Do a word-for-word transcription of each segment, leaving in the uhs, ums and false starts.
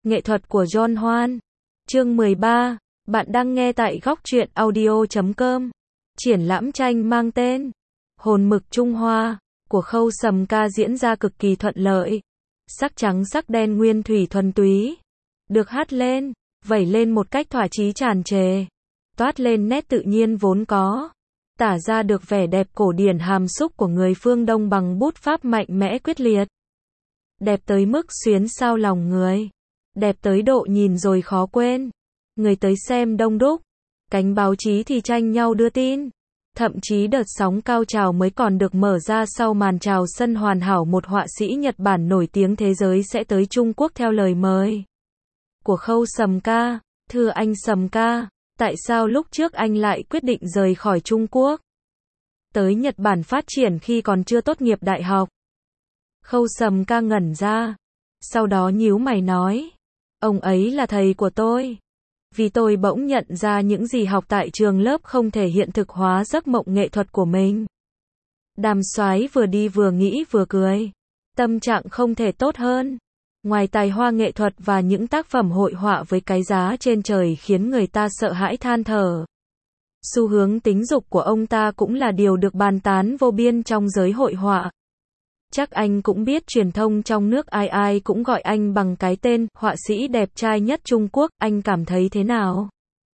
Nghệ thuật của John Hoan. Chương mười ba. Bạn đang nghe tại góc truyện audio chấm com. Triển lãm tranh mang tên Hồn mực Trung Hoa của Khâu Sầm Ca diễn ra cực kỳ thuận lợi. Sắc trắng sắc đen nguyên thủy thuần túy được hát lên, vẩy lên một cách thỏa chí tràn trề, toát lên nét tự nhiên vốn có, tả ra được vẻ đẹp cổ điển hàm xúc của người phương Đông bằng bút pháp mạnh mẽ quyết liệt. Đẹp tới mức xuyến sao lòng người, đẹp tới độ nhìn rồi khó quên. Người tới xem đông đúc, cánh báo chí thì tranh nhau đưa tin. Thậm chí đợt sóng cao trào mới còn được mở ra sau màn chào sân hoàn hảo, một họa sĩ Nhật Bản nổi tiếng thế giới sẽ tới Trung Quốc theo lời mời của Khâu Sầm Ca. Thưa anh Sầm Ca, tại sao lúc trước anh lại quyết định rời khỏi Trung Quốc, tới Nhật Bản phát triển khi còn chưa tốt nghiệp đại học? Khâu Sầm Ca ngẩn ra, sau đó nhíu mày nói, ông ấy là thầy của tôi. Vì tôi bỗng nhận ra những gì học tại trường lớp không thể hiện thực hóa giấc mộng nghệ thuật của mình. Đàm Soái vừa đi vừa nghĩ vừa cười. Tâm trạng không thể tốt hơn. Ngoài tài hoa nghệ thuật và những tác phẩm hội họa với cái giá trên trời khiến người ta sợ hãi than thở, xu hướng tính dục của ông ta cũng là điều được bàn tán vô biên trong giới hội họa. Chắc anh cũng biết truyền thông trong nước ai ai cũng gọi anh bằng cái tên họa sĩ đẹp trai nhất Trung Quốc, anh cảm thấy thế nào?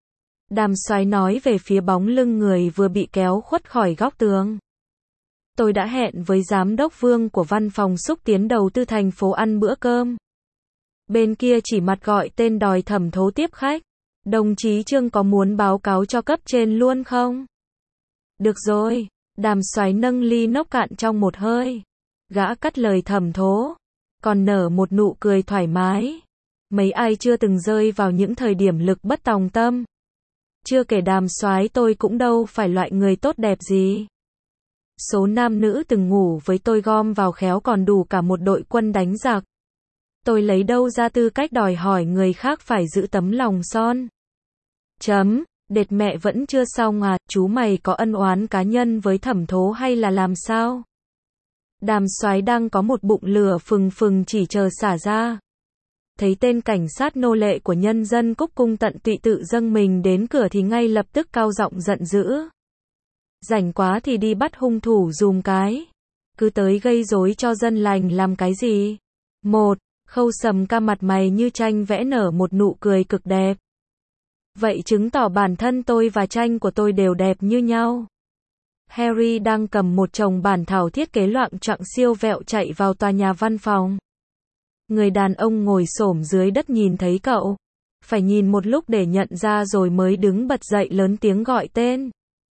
Đàm Soái nói về phía bóng lưng người vừa bị kéo khuất khỏi góc tường. Tôi đã hẹn với giám đốc Vương của văn phòng xúc tiến đầu tư thành phố ăn bữa cơm. Bên kia chỉ mặt gọi tên đòi thẩm thấu tiếp khách. Đồng chí Trương có muốn báo cáo cho cấp trên luôn không? Được rồi. Đàm Soái nâng ly nốc cạn trong một hơi. Gã cắt lời thẩm thố, còn nở một nụ cười thoải mái. Mấy ai chưa từng rơi vào những thời điểm lực bất tòng tâm. Chưa kể Đàm Soái tôi cũng đâu phải loại người tốt đẹp gì. Số nam nữ từng ngủ với tôi gom vào khéo còn đủ cả một đội quân đánh giặc. Tôi lấy đâu ra tư cách đòi hỏi người khác phải giữ tấm lòng son. Chấm, đệt mẹ vẫn chưa xong à, chú mày có ân oán cá nhân với thẩm thố hay là làm sao? Đàm Soái đang có một bụng lửa phừng phừng chỉ chờ xả ra. Thấy tên cảnh sát nô lệ của nhân dân cúc cung tận tụy tự dâng mình đến cửa thì ngay lập tức cao giọng giận dữ. Rảnh quá thì đi bắt hung thủ dùm cái. Cứ tới gây rối cho dân lành làm cái gì? Một, Khâu Sầm Ca mặt mày như tranh vẽ nở một nụ cười cực đẹp. Vậy chứng tỏ bản thân tôi và tranh của tôi đều đẹp như nhau. Harry đang cầm một chồng bản thảo thiết kế loạng choạng siêu vẹo chạy vào tòa nhà văn phòng. Người đàn ông ngồi xổm dưới đất nhìn thấy cậu, phải nhìn một lúc để nhận ra rồi mới đứng bật dậy lớn tiếng gọi tên.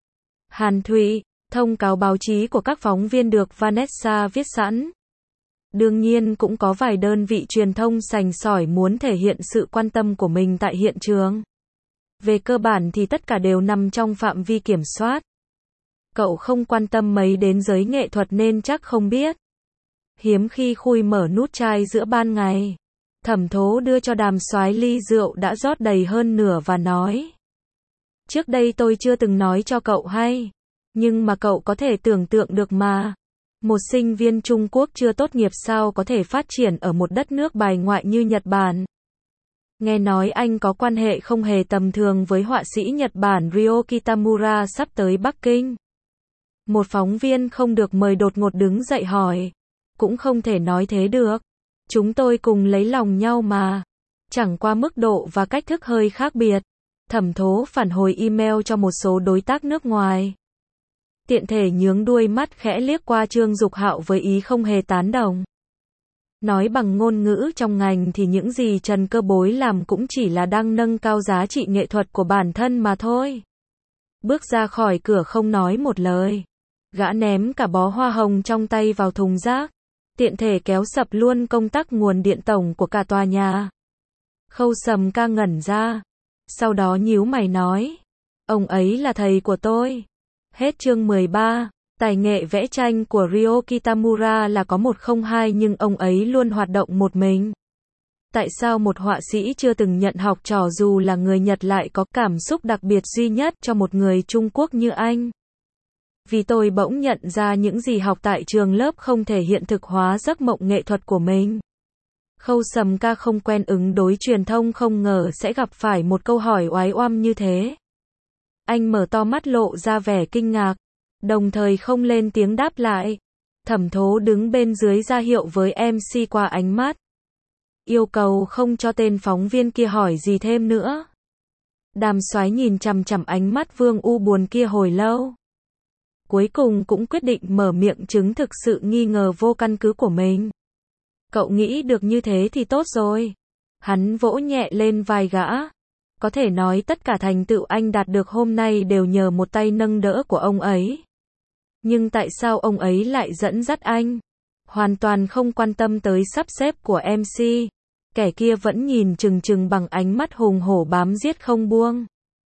Hàn Thụy, thông cáo báo chí của các phóng viên được Vanessa viết sẵn. Đương nhiên cũng có vài đơn vị truyền thông sành sỏi muốn thể hiện sự quan tâm của mình tại hiện trường. Về cơ bản thì tất cả đều nằm trong phạm vi kiểm soát. Cậu không quan tâm mấy đến giới nghệ thuật nên chắc không biết. Hiếm khi khui mở nút chai giữa ban ngày. Thẩm thố đưa cho Đàm Soái ly rượu đã rót đầy hơn nửa và nói. Trước đây tôi chưa từng nói cho cậu hay. Nhưng mà cậu có thể tưởng tượng được mà. Một sinh viên Trung Quốc chưa tốt nghiệp sao có thể phát triển ở một đất nước bài ngoại như Nhật Bản. Nghe nói anh có quan hệ không hề tầm thường với họa sĩ Nhật Bản Ryo Kitamura sắp tới Bắc Kinh. Một phóng viên không được mời đột ngột đứng dậy hỏi. Cũng không thể nói thế được. Chúng tôi cùng lấy lòng nhau mà. Chẳng qua mức độ và cách thức hơi khác biệt. Thẩm thố phản hồi email cho một số đối tác nước ngoài. Tiện thể nhướng đuôi mắt khẽ liếc qua Trương Dục Hạo với ý không hề tán đồng. Nói bằng ngôn ngữ trong ngành thì những gì Trần Cơ Bối làm cũng chỉ là đang nâng cao giá trị nghệ thuật của bản thân mà thôi. Bước ra khỏi cửa không nói một lời. Gã ném cả bó hoa hồng trong tay vào thùng rác. Tiện thể kéo sập luôn công tắc nguồn điện tổng của cả tòa nhà. Khâu Sầm Ca ngẩn ra. Sau đó nhíu mày nói. Ông ấy là thầy của tôi. Hết chương mười ba. Tài nghệ vẽ tranh của Ryo Kitamura là có một không hai nhưng ông ấy luôn hoạt động một mình. Tại sao một họa sĩ chưa từng nhận học trò dù là người Nhật lại có cảm xúc đặc biệt duy nhất cho một người Trung Quốc như anh? Vì tôi bỗng nhận ra những gì học tại trường lớp không thể hiện thực hóa giấc mộng nghệ thuật của mình. Khâu Sầm Ca không quen ứng đối truyền thông không ngờ sẽ gặp phải một câu hỏi oái oăm như thế. Anh mở to mắt lộ ra vẻ kinh ngạc, đồng thời không lên tiếng đáp lại. Thẩm Thố đứng bên dưới ra hiệu với em xê qua ánh mắt, yêu cầu không cho tên phóng viên kia hỏi gì thêm nữa. Đàm Soái nhìn chằm chằm ánh mắt Vương U buồn kia hồi lâu. Cuối cùng cũng quyết định mở miệng chứng thực sự nghi ngờ vô căn cứ của mình. Cậu nghĩ được như thế thì tốt rồi. Hắn vỗ nhẹ lên vai gã. Có thể nói tất cả thành tựu anh đạt được hôm nay đều nhờ một tay nâng đỡ của ông ấy. Nhưng tại sao ông ấy lại dẫn dắt anh? Hoàn toàn không quan tâm tới sắp xếp của em xê. Kẻ kia vẫn nhìn chừng chừng bằng ánh mắt hùng hổ bám giết không buông.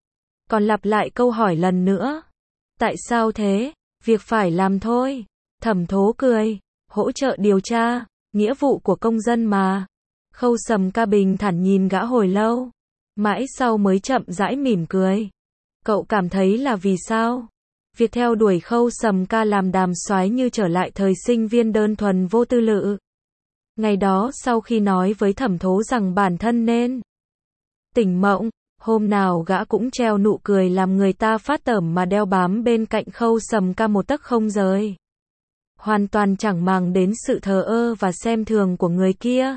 Còn lặp lại câu hỏi lần nữa. Tại sao thế? Việc phải làm thôi. Thẩm Thố cười. Hỗ trợ điều tra, nghĩa vụ của công dân mà. Khâu Sầm Ca bình thản nhìn gã hồi lâu. Mãi sau mới chậm rãi mỉm cười. Cậu cảm thấy là vì sao? Việc theo đuổi Khâu Sầm Ca làm Đàm Soái như trở lại thời sinh viên đơn thuần vô tư lự. Ngày đó sau khi nói với Thẩm Thố rằng bản thân nên tỉnh mộng, hôm nào gã cũng treo nụ cười làm người ta phát tởm mà đeo bám bên cạnh Khâu Sầm Ca một tấc không rời. Hoàn toàn chẳng màng đến sự thờ ơ và xem thường của người kia.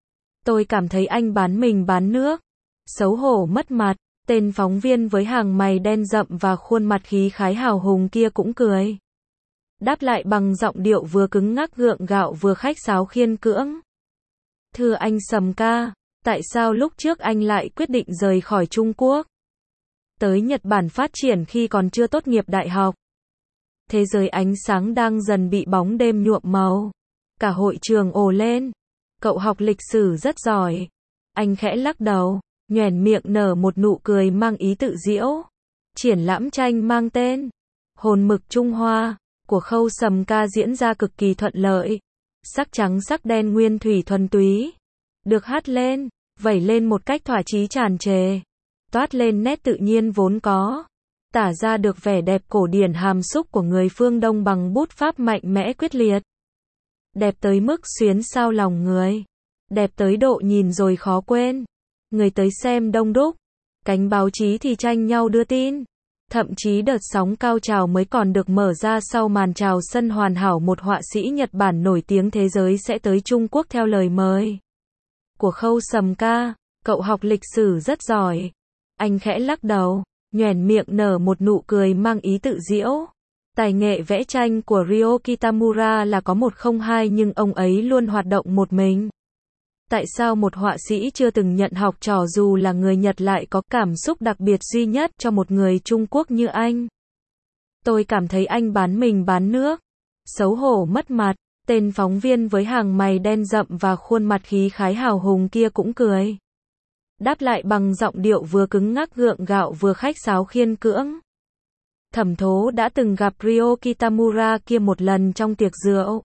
Tôi cảm thấy anh bán mình bán nước. Xấu hổ mất mặt, tên phóng viên với hàng mày đen rậm và khuôn mặt khí khái hào hùng kia cũng cười. Đáp lại bằng giọng điệu vừa cứng ngắc gượng gạo vừa khách sáo khiên cưỡng. Thưa anh Sầm Ca, tại sao lúc trước anh lại quyết định rời khỏi Trung Quốc? Tới Nhật Bản phát triển khi còn chưa tốt nghiệp đại học. Thế giới ánh sáng đang dần bị bóng đêm nhuộm màu. Cả hội trường ồ lên. Cậu học lịch sử rất giỏi. Anh khẽ lắc đầu, nhoẻn miệng nở một nụ cười mang ý tự giễu. Triển lãm tranh mang tên Hồn Mực Trung Hoa của Khâu Sầm Ca diễn ra cực kỳ thuận lợi. Sắc trắng sắc đen nguyên thủy thuần túy được hát lên, vẩy lên một cách thỏa chí tràn trề, toát lên nét tự nhiên vốn có, tả ra được vẻ đẹp cổ điển hàm xúc của người phương Đông bằng bút pháp mạnh mẽ quyết liệt. Đẹp tới mức xuyến sao lòng người, đẹp tới độ nhìn rồi khó quên. Người tới xem đông đúc, cánh báo chí thì tranh nhau đưa tin. Thậm chí đợt sóng cao trào mới còn được mở ra sau màn chào sân hoàn hảo một họa sĩ Nhật Bản nổi tiếng thế giới sẽ tới Trung Quốc theo lời mời của Khâu Sầm Ca. Cậu học lịch sử rất giỏi. Anh khẽ lắc đầu, nhoẻn miệng nở một nụ cười mang ý tự giễu. Tài nghệ vẽ tranh của Ryo Kitamura là có một không hai nhưng ông ấy luôn hoạt động một mình. Tại sao một họa sĩ chưa từng nhận học trò dù là người Nhật lại có cảm xúc đặc biệt duy nhất cho một người Trung Quốc như anh? Tôi cảm thấy anh bán mình bán nước. Xấu hổ mất mặt, tên phóng viên với hàng mày đen rậm và khuôn mặt khí khái hào hùng kia cũng cười. Đáp lại bằng giọng điệu vừa cứng ngắc gượng gạo vừa khách sáo khiên cưỡng. Thẩm Thố đã từng gặp Ryo Kitamura kia một lần trong tiệc rượu.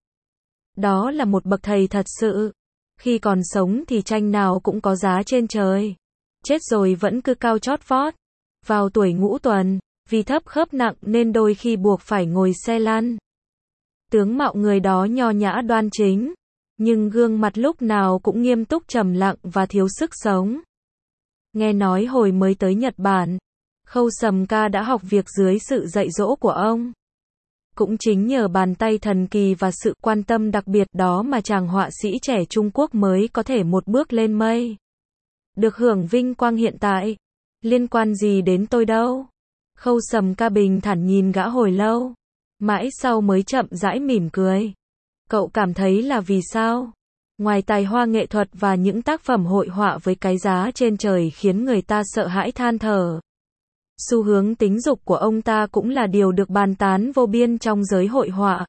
Đó là một bậc thầy thật sự. Khi còn sống thì tranh nào cũng có giá trên trời. Chết rồi vẫn cứ cao chót vót. Vào tuổi ngũ tuần, vì thấp khớp nặng nên đôi khi buộc phải ngồi xe lăn. Tướng mạo người đó nho nhã đoan chính, nhưng gương mặt lúc nào cũng nghiêm túc trầm lặng và thiếu sức sống. Nghe nói hồi mới tới Nhật Bản, Khâu Sầm Ca đã học việc dưới sự dạy dỗ của ông. Cũng chính nhờ bàn tay thần kỳ và sự quan tâm đặc biệt đó mà chàng họa sĩ trẻ Trung Quốc mới có thể một bước lên mây. Được hưởng vinh quang hiện tại. Liên quan gì đến tôi đâu? Khâu Sầm Ca bình thản nhìn gã hồi lâu. Mãi sau mới chậm rãi mỉm cười. Cậu cảm thấy là vì sao? Ngoài tài hoa nghệ thuật và những tác phẩm hội họa với cái giá trên trời khiến người ta sợ hãi than thở. Xu hướng tính dục của ông ta cũng là điều được bàn tán vô biên trong giới hội họa.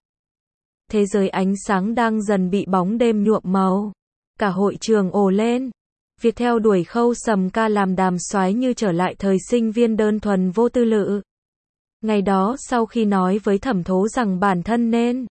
Thế giới ánh sáng đang dần bị bóng đêm nhuộm màu. Cả hội trường ồ lên. Việc theo đuổi Khâu Sầm Ca làm Đàm Soái như trở lại thời sinh viên đơn thuần vô tư lự. Ngày đó sau khi nói với Thẩm Thố rằng bản thân nên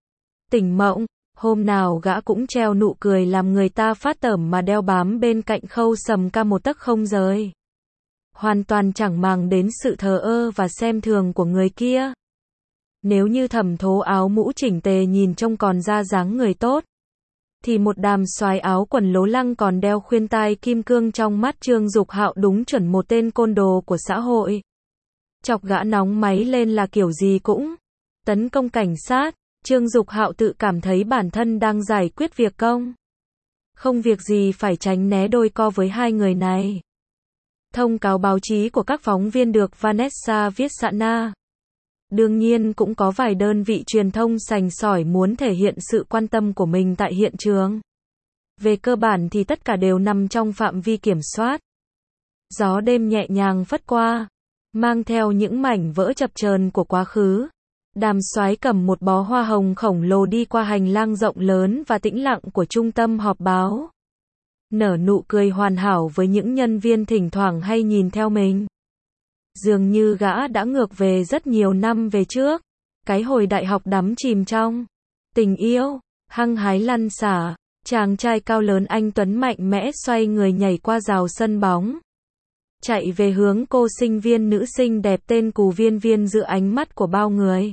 tỉnh mộng, hôm nào gã cũng treo nụ cười làm người ta phát tởm mà đeo bám bên cạnh Khâu Sầm Ca một tấc không rời. Hoàn toàn chẳng màng đến sự thờ ơ và xem thường của người kia. Nếu như Thẩm Thố áo mũ chỉnh tề nhìn trông còn ra dáng người tốt, thì một đàm soái áo quần lố lăng còn đeo khuyên tai kim cương trong mắt Trương Dục Hạo đúng chuẩn một tên côn đồ của xã hội. Chọc gã nóng máy lên là kiểu gì cũng tấn công cảnh sát. Trương Dục Hạo tự cảm thấy bản thân đang giải quyết việc công. Không việc gì phải tránh né đôi co với hai người này. Thông cáo báo chí của các phóng viên được Vanessa viết sạn na. Đương nhiên cũng có vài đơn vị truyền thông sành sỏi muốn thể hiện sự quan tâm của mình tại hiện trường. Về cơ bản thì tất cả đều nằm trong phạm vi kiểm soát. Gió đêm nhẹ nhàng phất qua, mang theo những mảnh vỡ chập chờn của quá khứ. Đàm soái cầm một bó hoa hồng khổng lồ đi qua hành lang rộng lớn và tĩnh lặng của trung tâm họp báo. Nở nụ cười hoàn hảo với những nhân viên thỉnh thoảng hay nhìn theo mình. Dường như gã đã ngược về rất nhiều năm về trước. Cái hồi đại học đắm chìm trong tình yêu, hăng hái lăn xả. Chàng trai cao lớn anh tuấn mạnh mẽ xoay người nhảy qua rào sân bóng. Chạy về hướng cô sinh viên nữ sinh đẹp tên Cù Viên Viên giữa ánh mắt của bao người.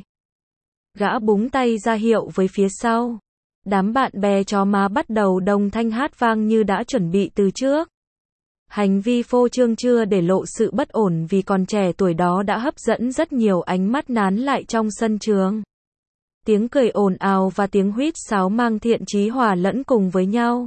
Gã búng tay ra hiệu với phía sau. Đám bạn bè chó má bắt đầu đồng thanh hát vang như đã chuẩn bị từ trước. Hành vi phô trương chưa để lộ sự bất ổn vì còn trẻ tuổi đó đã hấp dẫn rất nhiều ánh mắt nán lại trong sân trường. Tiếng cười ồn ào và tiếng huýt sáo mang thiện chí hòa lẫn cùng với nhau.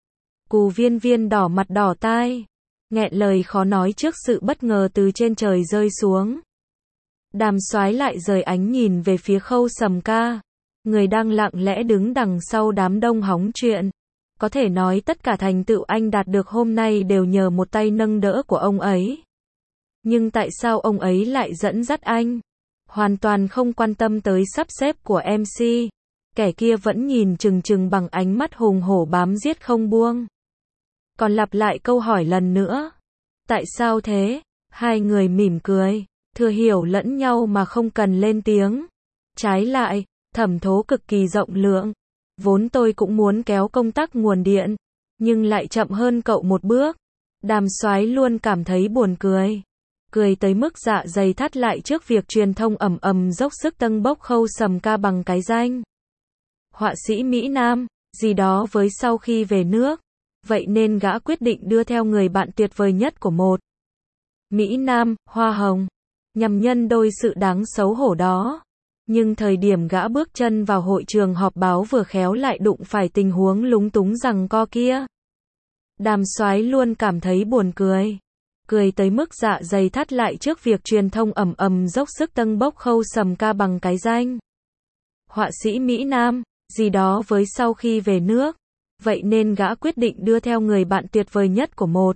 Cù Viên Viên đỏ mặt đỏ tai, nghẹn lời khó nói trước sự bất ngờ từ trên trời rơi xuống. Đàm soái lại rời ánh nhìn về phía Khâu Sầm Ca, người đang lặng lẽ đứng đằng sau đám đông hóng chuyện. Có thể nói tất cả thành tựu anh đạt được hôm nay đều nhờ một tay nâng đỡ của ông ấy. Nhưng tại sao ông ấy lại dẫn dắt anh? Hoàn toàn không quan tâm tới sắp xếp của em xê. Kẻ kia vẫn nhìn chừng chừng bằng ánh mắt hùng hổ bám giết không buông. Còn lặp lại câu hỏi lần nữa. Tại sao thế? Hai người mỉm cười, thừa hiểu lẫn nhau mà không cần lên tiếng. Trái lại, Thẩm Thố cực kỳ rộng lượng. Vốn tôi cũng muốn kéo công tắc nguồn điện, nhưng lại chậm hơn cậu một bước. Đàm soái luôn cảm thấy buồn cười. Cười tới mức dạ dày thắt lại trước việc truyền thông ầm ầm dốc sức tâng bốc Khâu Sầm Ca bằng cái danh họa sĩ Mỹ Nam, gì đó với sau khi về nước. Vậy nên gã quyết định đưa theo người bạn tuyệt vời nhất của một Mỹ Nam, Hoa Hồng, nhằm nhân đôi sự đáng xấu hổ đó. Nhưng thời điểm gã bước chân vào hội trường họp báo vừa khéo lại đụng phải tình huống lúng túng giằng co kia. Đàm soái luôn cảm thấy buồn cười. Cười tới mức dạ dày thắt lại trước việc truyền thông ầm ầm dốc sức tâng bốc Khâu Sầm Ca bằng cái danh họa sĩ Mỹ Nam, gì đó với sau khi về nước. Vậy nên gã quyết định đưa theo người bạn tuyệt vời nhất của một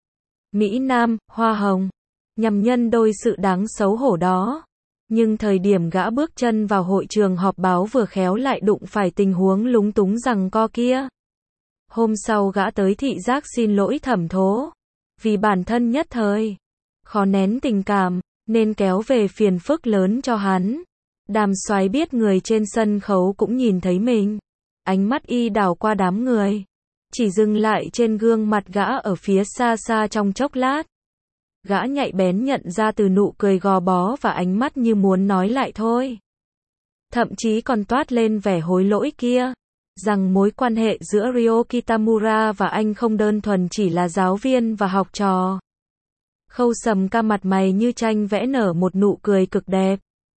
Mỹ Nam, Hoa Hồng, nhằm nhân đôi sự đáng xấu hổ đó. Nhưng thời điểm gã bước chân vào hội trường họp báo vừa khéo lại đụng phải tình huống lúng túng giằng co kia. Hôm sau gã tới thị giác xin lỗi Thẩm Thố. Vì bản thân nhất thời khó nén tình cảm, nên kéo về phiền phức lớn cho hắn. Đàm soái biết người trên sân khấu cũng nhìn thấy mình. Ánh mắt y đảo qua đám người, chỉ dừng lại trên gương mặt gã ở phía xa xa trong chốc lát. Gã nhạy bén nhận ra từ nụ cười gò bó và ánh mắt như muốn nói lại thôi. Thậm chí còn toát lên vẻ hối lỗi kia, rằng mối quan hệ giữa Ryo Kitamura và anh không đơn thuần chỉ là giáo viên và học trò. Khâu Sầm Ca mặt mày như tranh vẽ nở một nụ cười cực đẹp.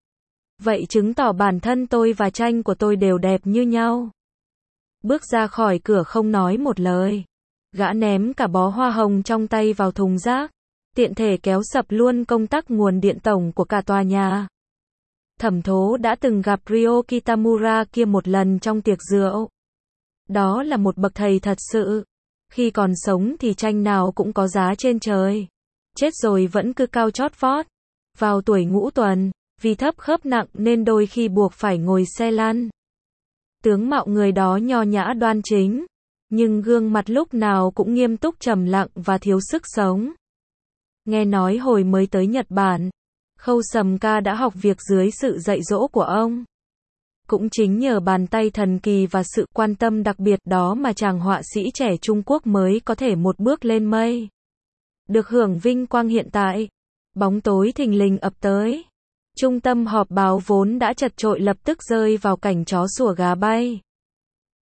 Vậy chứng tỏ bản thân tôi và tranh của tôi đều đẹp như nhau. Bước ra khỏi cửa không nói một lời. Gã ném cả bó hoa hồng trong tay vào thùng rác. Tiện thể kéo sập luôn công tắc nguồn điện tổng của cả tòa nhà. Thẩm Thố đã từng gặp Ryo Kitamura kia một lần trong tiệc rượu. Đó là một bậc thầy thật sự. Khi còn sống thì tranh nào cũng có giá trên trời. Chết rồi vẫn cứ cao chót vót. Vào tuổi ngũ tuần, vì thấp khớp nặng nên đôi khi buộc phải ngồi xe lăn. Tướng mạo người đó nho nhã đoan chính, nhưng gương mặt lúc nào cũng nghiêm túc trầm lặng và thiếu sức sống. Nghe nói hồi mới tới Nhật Bản, Khâu Sầm Ca đã học việc dưới sự dạy dỗ của ông. Cũng chính nhờ bàn tay thần kỳ và sự quan tâm đặc biệt đó mà chàng họa sĩ trẻ Trung Quốc mới có thể một bước lên mây. Được hưởng vinh quang hiện tại. Bóng tối thình lình ập tới. Trung tâm họp báo vốn đã chật chội lập tức rơi vào cảnh chó sủa gà bay.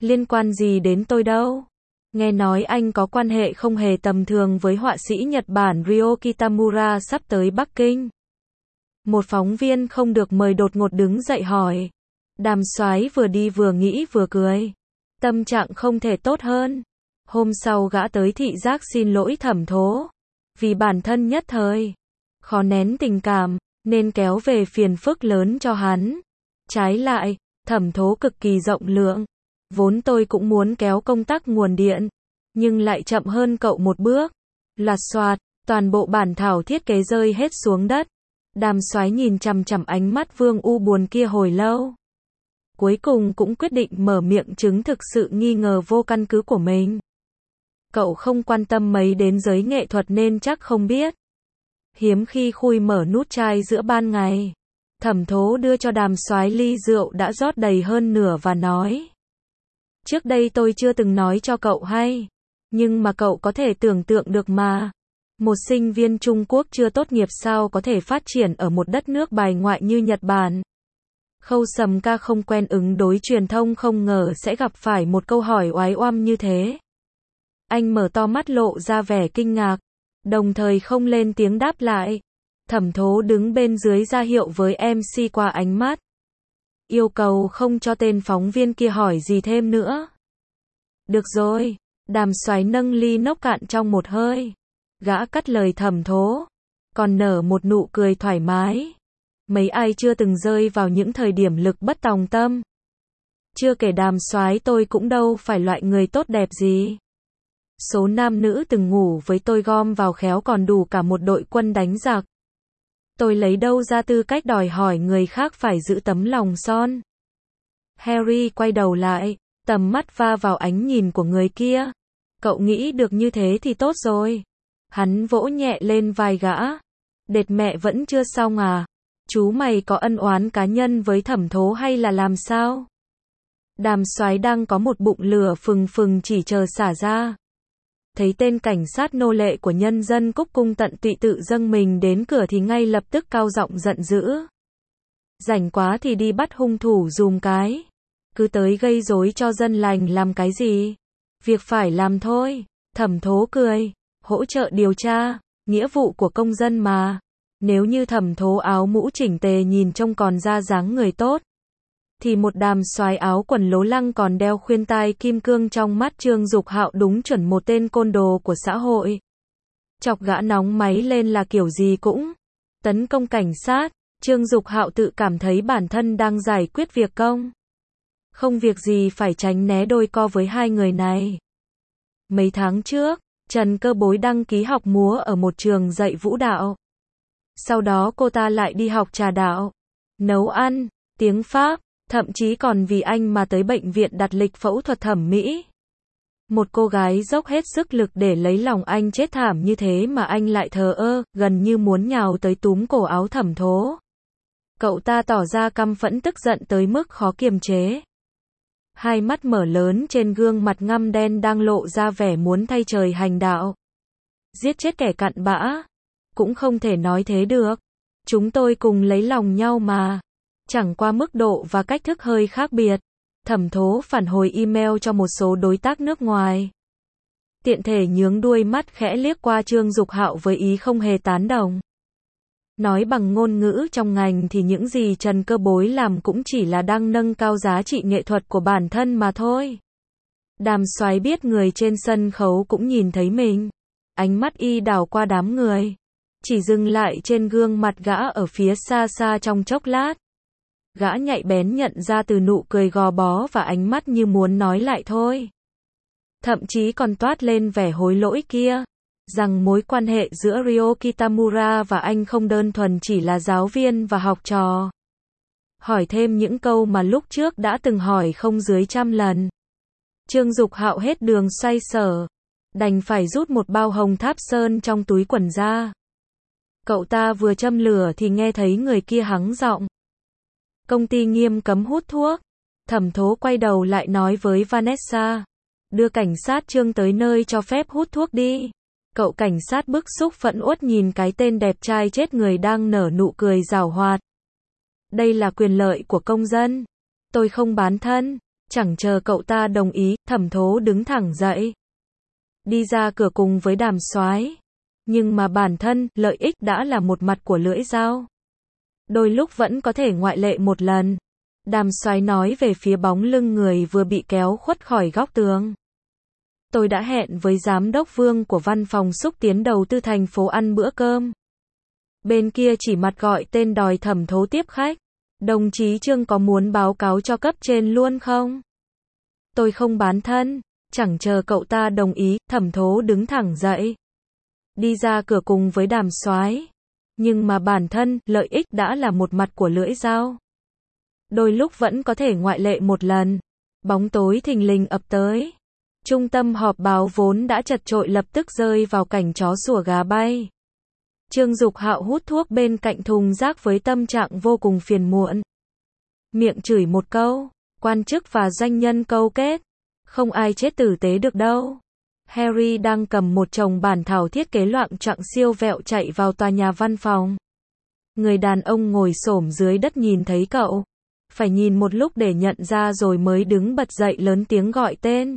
Liên quan gì đến tôi đâu? Nghe nói anh có quan hệ không hề tầm thường với họa sĩ Nhật Bản Ryo Kitamura sắp tới Bắc Kinh. Một phóng viên không được mời đột ngột đứng dậy hỏi. Đàm Soái vừa đi vừa nghĩ vừa cười. Tâm trạng không thể tốt hơn. Hôm sau gã tới thị giác xin lỗi Thẩm Thố. Vì bản thân nhất thời khó nén tình cảm, nên kéo về phiền phức lớn cho hắn. Trái lại, Thẩm Thố cực kỳ rộng lượng. Vốn tôi cũng muốn kéo công tắc nguồn điện, nhưng lại chậm hơn cậu một bước. Loạt xoạt, toàn bộ bản thảo thiết kế rơi hết xuống đất. Đàm Soái nhìn chằm chằm ánh mắt Vương U buồn kia hồi lâu. Cuối cùng cũng quyết định mở miệng chứng thực sự nghi ngờ vô căn cứ của mình. Cậu không quan tâm mấy đến giới nghệ thuật nên chắc không biết. Hiếm khi khui mở nút chai giữa ban ngày. Thẩm Thố đưa cho Đàm Soái ly rượu đã rót đầy hơn nửa và nói. Trước đây tôi chưa từng nói cho cậu hay. Nhưng mà cậu có thể tưởng tượng được mà. Một sinh viên Trung Quốc chưa tốt nghiệp sao có thể phát triển ở một đất nước bài ngoại như Nhật Bản. Khâu Sầm Ca không quen ứng đối truyền thông không ngờ sẽ gặp phải một câu hỏi oái oăm như thế. Anh mở to mắt lộ ra vẻ kinh ngạc, đồng thời không lên tiếng đáp lại. Thẩm Thố đứng bên dưới ra hiệu với em xê qua ánh mắt. Yêu cầu không cho tên phóng viên kia hỏi gì thêm nữa. Được rồi, Đàm Soái nâng ly nốc cạn trong một hơi. Gã cắt lời Thẩm Thố, còn nở một nụ cười thoải mái. Mấy ai chưa từng rơi vào những thời điểm lực bất tòng tâm. Chưa kể Đàm Soái tôi cũng đâu phải loại người tốt đẹp gì. Số nam nữ từng ngủ với tôi gom vào khéo còn đủ cả một đội quân đánh giặc. Tôi lấy đâu ra tư cách đòi hỏi người khác phải giữ tấm lòng son. Harry quay đầu lại, tầm mắt va vào ánh nhìn của người kia. Cậu nghĩ được như thế thì tốt rồi. Hắn vỗ nhẹ lên vai gã. Đệt mẹ vẫn chưa xong à? Chú mày có ân oán cá nhân với Thẩm Thố hay là làm sao? Đàm Soái đang có một bụng lửa phừng phừng chỉ chờ xả ra. Thấy tên cảnh sát nô lệ của nhân dân Cúc Cung tận tụy tự dâng mình đến cửa thì ngay lập tức cao giọng giận dữ. Rảnh quá thì đi bắt hung thủ dùm cái. Cứ tới gây rối cho dân lành làm cái gì? Việc phải làm thôi. Thẩm Thố cười. Hỗ trợ điều tra, nghĩa vụ của công dân mà. Nếu như Thẩm Thố áo mũ chỉnh tề nhìn trông còn ra dáng người tốt, thì một Đàm Soái áo quần lố lăng còn đeo khuyên tai kim cương trong mắt Trương Dục Hạo đúng chuẩn một tên côn đồ của xã hội. Chọc gã nóng máy lên là kiểu gì cũng tấn công cảnh sát. Trương Dục Hạo tự cảm thấy bản thân đang giải quyết việc công. Không việc gì phải tránh né đôi co với hai người này. Mấy tháng trước, Trần Cơ Bối đăng ký học múa ở một trường dạy vũ đạo. Sau đó cô ta lại đi học trà đạo, nấu ăn, tiếng Pháp, thậm chí còn vì anh mà tới bệnh viện đặt lịch phẫu thuật thẩm mỹ. Một cô gái dốc hết sức lực để lấy lòng anh chết thảm như thế mà anh lại thờ ơ, gần như muốn nhào tới túm cổ áo Thẩm Thố. Cậu ta tỏ ra căm phẫn tức giận tới mức khó kiềm chế. Hai mắt mở lớn trên gương mặt ngăm đen đang lộ ra vẻ muốn thay trời hành đạo. Giết chết kẻ cặn bã. Cũng không thể nói thế được. Chúng tôi cùng lấy lòng nhau mà. Chẳng qua mức độ và cách thức hơi khác biệt. Thẩm Thố phản hồi email cho một số đối tác nước ngoài. Tiện thể nhướng đuôi mắt khẽ liếc qua Trương Dục Hạo với ý không hề tán đồng. Nói bằng ngôn ngữ trong ngành thì những gì Trần Cơ Bối làm cũng chỉ là đang nâng cao giá trị nghệ thuật của bản thân mà thôi. Đàm Soái biết người trên sân khấu cũng nhìn thấy mình. Ánh mắt y đảo qua đám người. Chỉ dừng lại trên gương mặt gã ở phía xa xa trong chốc lát. Gã nhạy bén nhận ra từ nụ cười gò bó và ánh mắt như muốn nói lại thôi. Thậm chí còn toát lên vẻ hối lỗi kia. Rằng mối quan hệ giữa Ryo Kitamura và anh không đơn thuần chỉ là giáo viên và học trò. Hỏi thêm những câu mà lúc trước đã từng hỏi không dưới trăm lần. Trương Dục Hạo hết đường xoay sở. Đành phải rút một bao hồng tháp sơn trong túi quần ra. Cậu ta vừa châm lửa thì nghe thấy người kia hắng giọng. Công ty nghiêm cấm hút thuốc. Thẩm Thố quay đầu lại nói với Vanessa. Đưa cảnh sát Trương tới nơi cho phép hút thuốc đi. Cậu cảnh sát bức xúc phẫn uất nhìn cái tên đẹp trai chết người đang nở nụ cười giảo hoạt. Đây là quyền lợi của công dân. Tôi không bán thân. Chẳng chờ cậu ta đồng ý, Thẩm Thố đứng thẳng dậy. Đi ra cửa cùng với Đàm Soái. Nhưng mà bản thân, lợi ích đã là một mặt của lưỡi dao. Đôi lúc vẫn có thể ngoại lệ một lần. Đàm Soái nói về phía bóng lưng người vừa bị kéo khuất khỏi góc tường. Tôi đã hẹn với giám đốc Vương của văn phòng xúc tiến đầu tư thành phố ăn bữa cơm. Bên kia chỉ mặt gọi tên đòi Thẩm Thố tiếp khách. Đồng chí Trương có muốn báo cáo cho cấp trên luôn không? Tôi không bán thân. Chẳng chờ cậu ta đồng ý, Thẩm Thố đứng thẳng dậy. Đi ra cửa cùng với Đàm Soái. Nhưng mà bản thân, lợi ích đã là một mặt của lưỡi dao. Đôi lúc vẫn có thể ngoại lệ một lần. Bóng tối thình lình ập tới. Trung tâm họp báo vốn đã chật chội lập tức rơi vào cảnh chó sủa gà bay. Trương Dục Hạo hút thuốc bên cạnh thùng rác với tâm trạng vô cùng phiền muộn. Miệng chửi một câu, quan chức và doanh nhân câu kết. Không ai chết tử tế được đâu. Harry đang cầm một chồng bản thảo thiết kế loạng choạng siêu vẹo chạy vào tòa nhà văn phòng. Người đàn ông ngồi xổm dưới đất nhìn thấy cậu. Phải nhìn một lúc để nhận ra rồi mới đứng bật dậy lớn tiếng gọi tên.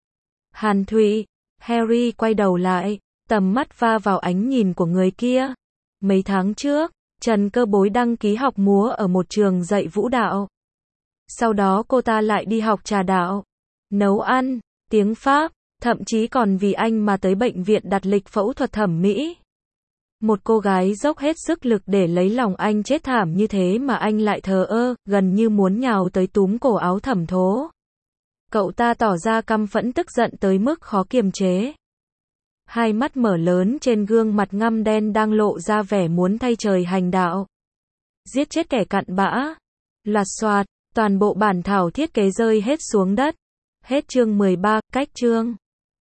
Hàn Thụy. Harry quay đầu lại, tầm mắt va vào ánh nhìn của người kia. Mấy tháng trước, Trần Cơ Bối đăng ký học múa ở một trường dạy vũ đạo. Sau đó cô ta lại đi học trà đạo, nấu ăn, tiếng Pháp, thậm chí còn vì anh mà tới bệnh viện đặt lịch phẫu thuật thẩm mỹ. Một cô gái dốc hết sức lực để lấy lòng anh chết thảm như thế mà anh lại thờ ơ, gần như muốn nhào tới túm cổ áo Thẩm Thố. Cậu ta tỏ ra căm phẫn tức giận tới mức khó kiềm chế. Hai mắt mở lớn trên gương mặt ngăm đen đang lộ ra vẻ muốn thay trời hành đạo. Giết chết kẻ cặn bã. Loạt xoạt, toàn bộ bản thảo thiết kế rơi hết xuống đất. Hết chương mười ba, cách chương.